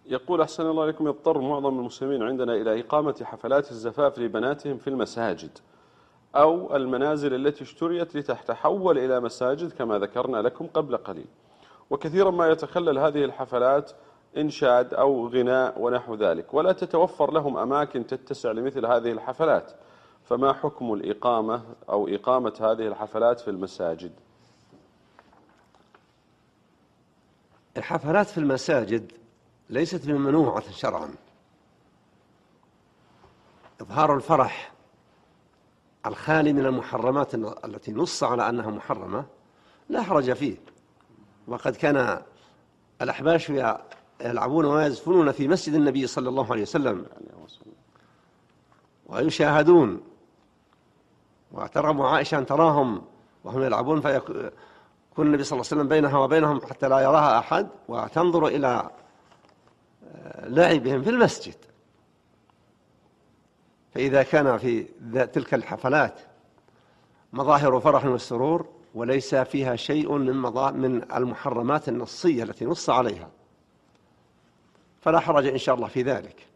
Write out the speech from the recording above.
يقول أحسن الله إليكم: يضطر معظم المسلمين عندنا إلى إقامة حفلات الزفاف لبناتهم في المساجد أو المنازل التي اشتريت لتتحول إلى مساجد كما ذكرنا لكم قبل قليل، وكثيرا ما يتخلل هذه الحفلات إنشاد أو غناء ونحو ذلك، ولا تتوفر لهم أماكن تتسع لمثل هذه الحفلات، فما حكم الإقامة أو إقامة هذه الحفلات في المساجد؟ الحفلات في المساجد ليست ممنوعة شرعا. إظهار الفرح الخالي من المحرمات التي نص على أنها محرمة لا حرج فيه، وقد كان الأحباش يلعبون ويزفنون في مسجد النبي صلى الله عليه وسلم ويشاهدون، وترغب عائشة أن تراهم وهم يلعبون، فيكون النبي صلى الله عليه وسلم بينها وبينهم حتى لا يراها أحد، وتنظر إلى لعبهم في المسجد. فإذا كان في تلك الحفلات مظاهر فرح والسرور وليس فيها شيء من المحرمات النصية التي نص عليها، فلا حرج إن شاء الله في ذلك.